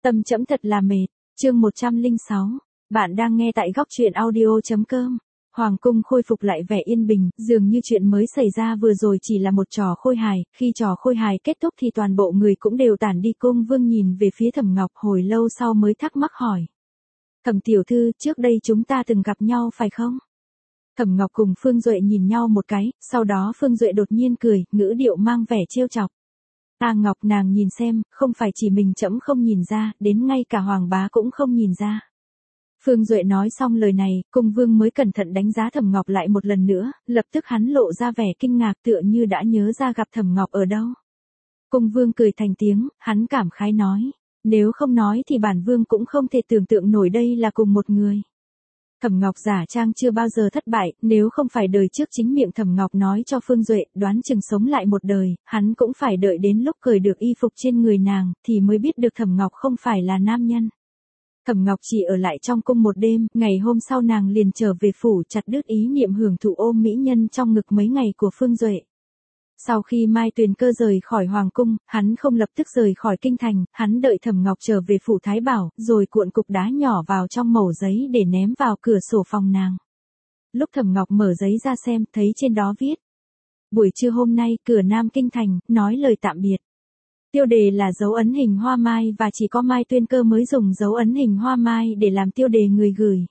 Tâm trẫm thật là mệt. Chương 106. Bạn đang nghe tại góc truyện audio.com. Hoàng cung khôi phục lại vẻ yên bình, dường như chuyện mới xảy ra vừa rồi chỉ là một trò khôi hài, khi trò khôi hài kết thúc thì toàn bộ người cũng đều tản đi. Cung Vương nhìn về phía Thẩm Ngọc hồi lâu sau mới thắc mắc hỏi. Thẩm tiểu thư, trước đây chúng ta từng gặp nhau phải không? Thẩm Ngọc cùng Phương Duệ nhìn nhau một cái, sau đó Phương Duệ đột nhiên cười, ngữ điệu mang vẻ trêu chọc. Ta Ngọc, nàng nhìn xem, không phải chỉ mình trẫm không nhìn ra, đến ngay cả Hoàng bá cũng không nhìn ra. Phương Duệ nói xong lời này, Cung Vương mới cẩn thận đánh giá Thẩm Ngọc lại một lần nữa, lập tức hắn lộ ra vẻ kinh ngạc tựa như đã nhớ ra gặp Thẩm Ngọc ở đâu. Cung Vương cười thành tiếng, hắn cảm khái nói, nếu không nói thì bản Vương cũng không thể tưởng tượng nổi đây là cùng một người. Thẩm Ngọc giả trang chưa bao giờ thất bại, nếu không phải đời trước chính miệng Thẩm Ngọc nói cho Phương Duệ, đoán chừng sống lại một đời, hắn cũng phải đợi đến lúc cởi được y phục trên người nàng, thì mới biết được Thẩm Ngọc không phải là nam nhân. Thẩm Ngọc chỉ ở lại trong cung một đêm, ngày hôm sau nàng liền trở về phủ, chặt đứt ý niệm hưởng thụ ôm mỹ nhân trong ngực mấy ngày của Phương Duệ. Sau khi Mai Tuyền Cơ rời khỏi Hoàng cung, hắn không lập tức rời khỏi kinh thành, hắn đợi Thẩm Ngọc trở về phủ Thái Bảo, rồi cuộn cục đá nhỏ vào trong mẩu giấy để ném vào cửa sổ phòng nàng. Lúc Thẩm Ngọc mở giấy ra xem, thấy trên đó viết. Buổi trưa hôm nay, cửa Nam Kinh thành, nói lời tạm biệt. Tiêu đề là dấu ấn hình hoa mai và chỉ có Mai Tuyền Cơ mới dùng dấu ấn hình hoa mai để làm tiêu đề người gửi.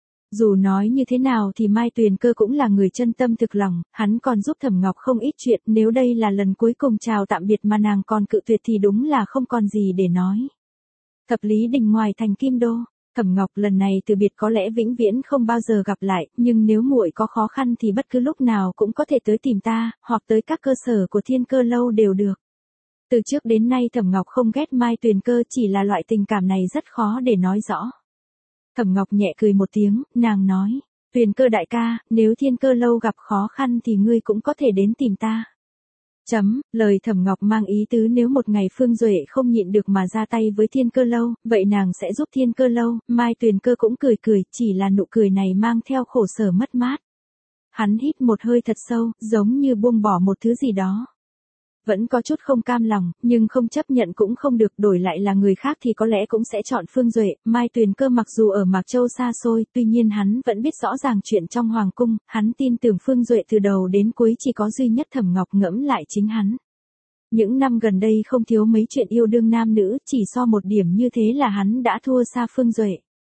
Dù nói như thế nào thì Mai Tuyền Cơ cũng là người chân tâm thực lòng, hắn còn giúp Thẩm Ngọc không ít chuyện, nếu đây là lần cuối cùng chào tạm biệt mà nàng còn cự tuyệt thì đúng là không còn gì để nói. Thập Lý Đình ngoài thành Kim Đô, Thẩm Ngọc lần này từ biệt có lẽ vĩnh viễn không bao giờ gặp lại, nhưng nếu muội có khó khăn thì bất cứ lúc nào cũng có thể tới tìm ta, hoặc tới các cơ sở của Thiên Cơ lâu đều được. Từ trước đến nay Thẩm Ngọc không ghét Mai Tuyền Cơ, chỉ là loại tình cảm này rất khó để nói rõ. Thẩm Ngọc nhẹ cười một tiếng, nàng nói, Tuyền Cơ đại ca, nếu Thiên Cơ lâu gặp khó khăn thì ngươi cũng có thể đến tìm ta. Lời Thẩm Ngọc mang ý tứ nếu một ngày Phương Duệ không nhịn được mà ra tay với Thiên Cơ lâu, vậy nàng sẽ giúp Thiên Cơ lâu. Mai Tuyền Cơ cũng cười cười, chỉ là nụ cười này mang theo khổ sở mất mát. Hắn hít một hơi thật sâu, giống như buông bỏ một thứ gì đó. Vẫn có chút không cam lòng, nhưng không chấp nhận cũng không được, đổi lại là người khác thì có lẽ cũng sẽ chọn Phương Duệ. Mai Tuyền Cơ mặc dù ở Mạc Châu xa xôi, tuy nhiên hắn vẫn biết rõ ràng chuyện trong Hoàng cung, hắn tin tưởng Phương Duệ từ đầu đến cuối, chỉ có duy nhất Thẩm Ngọc ngẫm lại chính hắn. Những năm gần đây không thiếu mấy chuyện yêu đương nam nữ, chỉ so một điểm như thế là hắn đã thua xa Phương Duệ.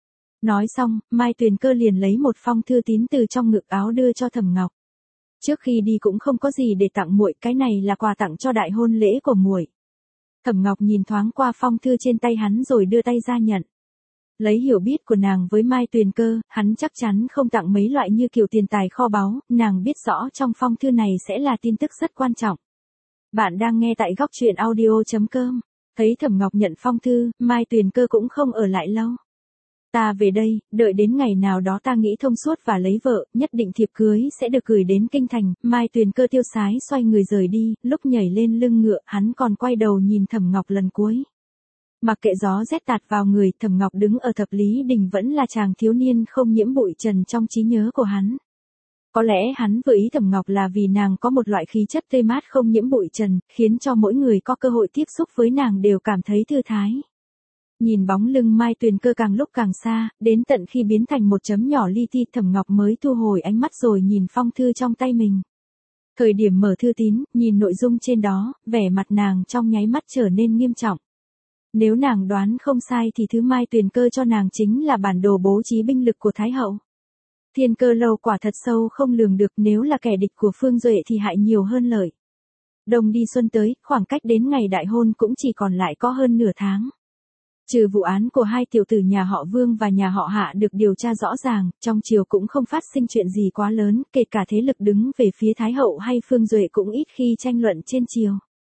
Nói xong, Mai Tuyền Cơ liền lấy một phong thư tín từ trong ngực áo đưa cho Thẩm Ngọc. Trước khi đi cũng không có gì để tặng muội, cái này là quà tặng cho đại hôn lễ của muội. Thẩm Ngọc nhìn thoáng qua phong thư trên tay hắn rồi đưa tay ra nhận. Lấy hiểu biết của nàng với Mai Tuyền Cơ, hắn chắc chắn không tặng mấy loại như kiểu tiền tài kho báu, nàng biết rõ trong phong thư này sẽ là tin tức rất quan trọng. Bạn đang nghe tại góc truyện audio.com. Thấy Thẩm Ngọc nhận phong thư, Mai Tuyền Cơ cũng không ở lại lâu. Ta về đây, đợi đến ngày nào đó ta nghĩ thông suốt và lấy vợ, nhất định thiệp cưới sẽ được gửi đến kinh thành. Mai Tuyền Cơ tiêu sái xoay người rời đi, lúc nhảy lên lưng ngựa, hắn còn quay đầu nhìn Thẩm Ngọc lần cuối. Mặc kệ gió rét tạt vào người, Thẩm Ngọc đứng ở Thập Lý Đình vẫn là chàng thiếu niên không nhiễm bụi trần trong trí nhớ của hắn. Có lẽ hắn vừa ý Thẩm Ngọc là vì nàng có một loại khí chất tươi mát không nhiễm bụi trần, khiến cho mỗi người có cơ hội tiếp xúc với nàng đều cảm thấy thư thái. Nhìn bóng lưng Mai Tuyền Cơ càng lúc càng xa, đến tận khi biến thành một chấm nhỏ li ti, Thẩm Ngọc mới thu hồi ánh mắt rồi nhìn phong thư trong tay mình. Thời điểm mở thư tín, nhìn nội dung trên đó, vẻ mặt nàng trong nháy mắt trở nên nghiêm trọng. Nếu nàng đoán không sai thì thứ Mai Tuyền Cơ cho nàng chính là bản đồ bố trí binh lực của Thái hậu. Thiên Cơ lâu quả thật sâu không lường được, nếu là kẻ địch của Phương Duệ thì hại nhiều hơn lợi. Đông đi xuân tới, khoảng cách đến ngày đại hôn cũng chỉ còn lại có hơn nửa tháng. Trừ vụ án của hai tiểu tử nhà họ Vương và nhà họ Hạ được điều tra rõ ràng, trong triều cũng không phát sinh chuyện gì quá lớn, kể cả thế lực đứng về phía Thái hậu hay Phương Duệ cũng ít khi tranh luận trên triều.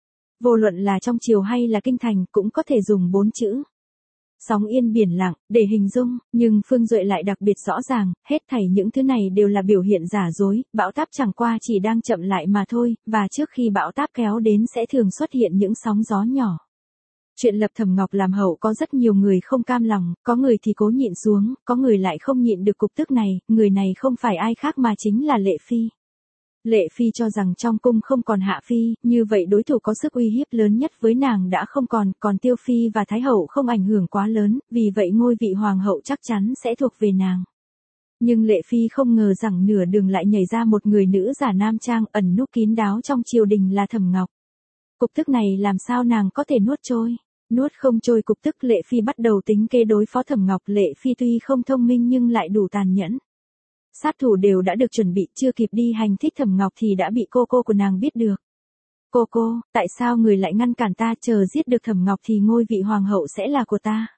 Vô luận là trong triều hay là kinh thành cũng có thể dùng 4 chữ. Sóng yên biển lặng, để hình dung, nhưng Phương Duệ lại đặc biệt rõ ràng, hết thảy những thứ này đều là biểu hiện giả dối, bão táp chẳng qua chỉ đang chậm lại mà thôi, và trước khi bão táp kéo đến sẽ thường xuất hiện những sóng gió nhỏ. Chuyện lập Thẩm Ngọc làm hậu có rất nhiều người không cam lòng, có người thì cố nhịn xuống, có người lại không nhịn được cục tức này, người này không phải ai khác mà chính là Lệ Phi. Lệ Phi cho rằng trong cung không còn Hạ Phi, như vậy đối thủ có sức uy hiếp lớn nhất với nàng đã không còn, còn Tiêu Phi và Thái Hậu không ảnh hưởng quá lớn, vì vậy ngôi vị Hoàng hậu chắc chắn sẽ thuộc về nàng. Nhưng Lệ Phi không ngờ rằng nửa đường lại nhảy ra một người nữ giả nam trang ẩn núp kín đáo trong triều đình là Thẩm Ngọc. Cục tức này làm sao nàng có thể nuốt trôi? Nuốt không trôi cục tức Lệ Phi bắt đầu tính kế đối phó Thẩm Ngọc. Lệ Phi tuy không thông minh nhưng lại đủ tàn nhẫn. Sát thủ đều đã được chuẩn bị, chưa kịp đi hành thích Thẩm Ngọc thì đã bị cô của nàng biết được. Cô, tại sao người lại ngăn cản ta, chờ giết được Thẩm Ngọc thì ngôi vị Hoàng hậu sẽ là của ta.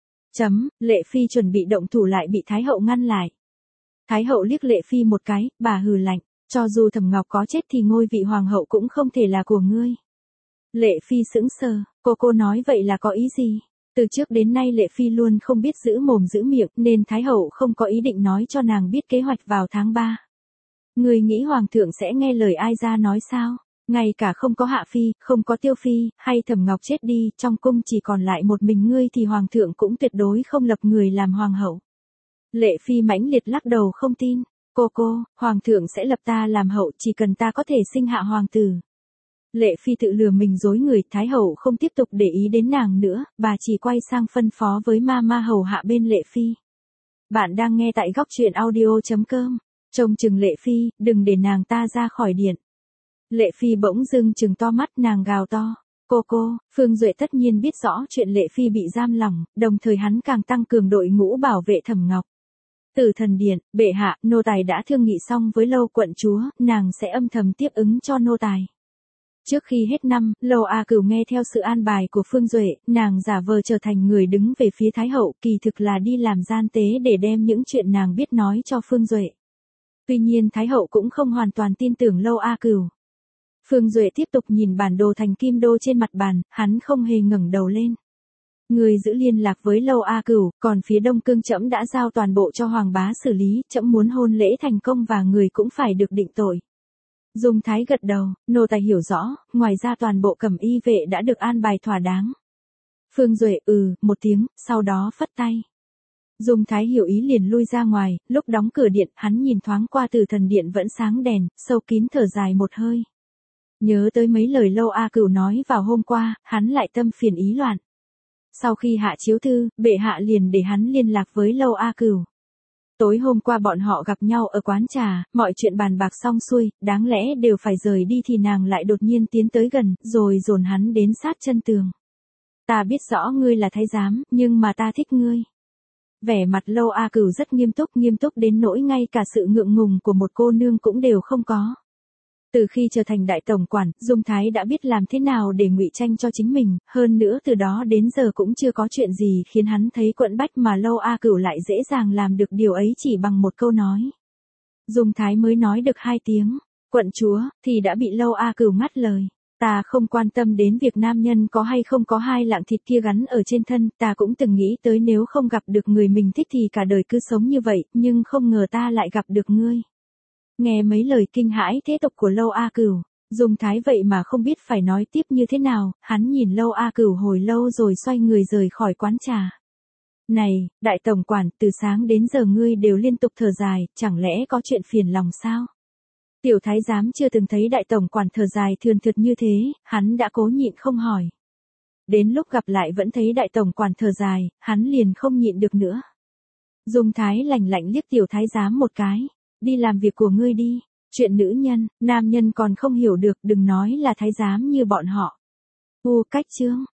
Lệ Phi chuẩn bị động thủ lại bị Thái Hậu ngăn lại. Thái Hậu liếc Lệ Phi một cái, bà hừ lạnh, cho dù Thẩm Ngọc có chết thì ngôi vị Hoàng hậu cũng không thể là của ngươi. Lệ Phi sững sờ, cô nói vậy là có ý gì? Từ trước đến nay Lệ Phi luôn không biết giữ mồm giữ miệng nên Thái Hậu không có ý định nói cho nàng biết kế hoạch vào tháng 3. Người nghĩ Hoàng thượng sẽ nghe lời ai ra nói sao? Ngay cả không có Hạ Phi, không có Tiêu Phi, hay Thẩm Ngọc chết đi, trong cung chỉ còn lại một mình ngươi thì Hoàng thượng cũng tuyệt đối không lập người làm Hoàng hậu. Lệ Phi mãnh liệt lắc đầu không tin. Cô, Hoàng thượng sẽ lập ta làm hậu chỉ cần ta có thể sinh hạ hoàng tử. Lệ Phi tự lừa mình dối người, Thái Hậu không tiếp tục để ý đến nàng nữa, bà chỉ quay sang phân phó với ma hầu hạ bên Lệ Phi. Bạn đang nghe tại góc truyện audio.com. Trông chừng Lệ Phi, đừng để nàng ta ra khỏi điện. Lệ Phi bỗng dưng trừng to mắt, nàng gào to. Cô, Phương Duệ tất nhiên biết rõ chuyện Lệ Phi bị giam lỏng, đồng thời hắn càng tăng cường đội ngũ bảo vệ Thẩm Ngọc. Từ thần điện, bệ hạ, nô tài đã thương nghị xong với Lâu quận chúa, nàng sẽ âm thầm tiếp ứng cho nô tài. Trước khi hết năm, Lâu A Cửu nghe theo sự an bài của Phương Duệ, nàng giả vờ trở thành người đứng về phía Thái Hậu, kỳ thực là đi làm gian tế để đem những chuyện nàng biết nói cho Phương Duệ. Tuy nhiên Thái Hậu cũng không hoàn toàn tin tưởng Lâu A Cửu. Phương Duệ tiếp tục nhìn bản đồ thành kim đô trên mặt bàn, hắn không hề ngẩng đầu lên. Người giữ liên lạc với Lâu A Cửu, còn phía Đông Cương trẫm đã giao toàn bộ cho Hoàng bá xử lý, trẫm muốn hôn lễ thành công và người cũng phải được định tội. Dung Thái gật đầu, nô tài hiểu rõ, ngoài ra toàn bộ cẩm y vệ đã được an bài thỏa đáng. Phương Duệ một tiếng, sau đó phất tay. Dung Thái hiểu ý liền lui ra ngoài, lúc đóng cửa điện, hắn nhìn thoáng qua Từ thần điện vẫn sáng đèn, sâu kín thở dài một hơi. Nhớ tới mấy lời Lâu A Cửu nói vào hôm qua, hắn lại tâm phiền ý loạn. Sau khi hạ chiếu thư, bệ hạ liền để hắn liên lạc với Lâu A Cửu. Tối hôm qua bọn họ gặp nhau ở quán trà, mọi chuyện bàn bạc xong xuôi, đáng lẽ đều phải rời đi thì nàng lại đột nhiên tiến tới gần, rồi dồn hắn đến sát chân tường. Ta biết rõ ngươi là thái giám, nhưng mà ta thích ngươi. Vẻ mặt Lâu A Cửu rất nghiêm túc đến nỗi ngay cả sự ngượng ngùng của một cô nương cũng đều không có. Từ khi trở thành đại tổng quản, Dung Thái đã biết làm thế nào để ngụy trang cho chính mình, hơn nữa từ đó đến giờ cũng chưa có chuyện gì khiến hắn thấy quẫn bách mà Lâu A Cửu lại dễ dàng làm được điều ấy chỉ bằng một câu nói. Dung Thái mới nói được 2 tiếng, quận chúa, thì đã bị Lâu A Cửu ngắt lời. Ta không quan tâm đến việc nam nhân có hay không có 2 lạng thịt kia gắn ở trên thân, ta cũng từng nghĩ tới nếu không gặp được người mình thích thì cả đời cứ sống như vậy, nhưng không ngờ ta lại gặp được ngươi. Nghe mấy lời kinh hãi thế tục của Lâu A Cửu, Dung Thái vậy mà không biết phải nói tiếp như thế nào, hắn nhìn Lâu A Cửu hồi lâu rồi xoay người rời khỏi quán trà. Này, đại tổng quản, từ sáng đến giờ ngươi đều liên tục thở dài, chẳng lẽ có chuyện phiền lòng sao? Tiểu thái giám chưa từng thấy đại tổng quản thở dài thườn thượt như thế, hắn đã cố nhịn không hỏi. Đến lúc gặp lại vẫn thấy đại tổng quản thở dài, hắn liền không nhịn được nữa. Dung Thái lạnh lạnh liếc tiểu thái giám một cái. Đi làm việc của ngươi đi, chuyện nữ nhân, nam nhân còn không hiểu được, đừng nói là thái giám như bọn họ. Cách chương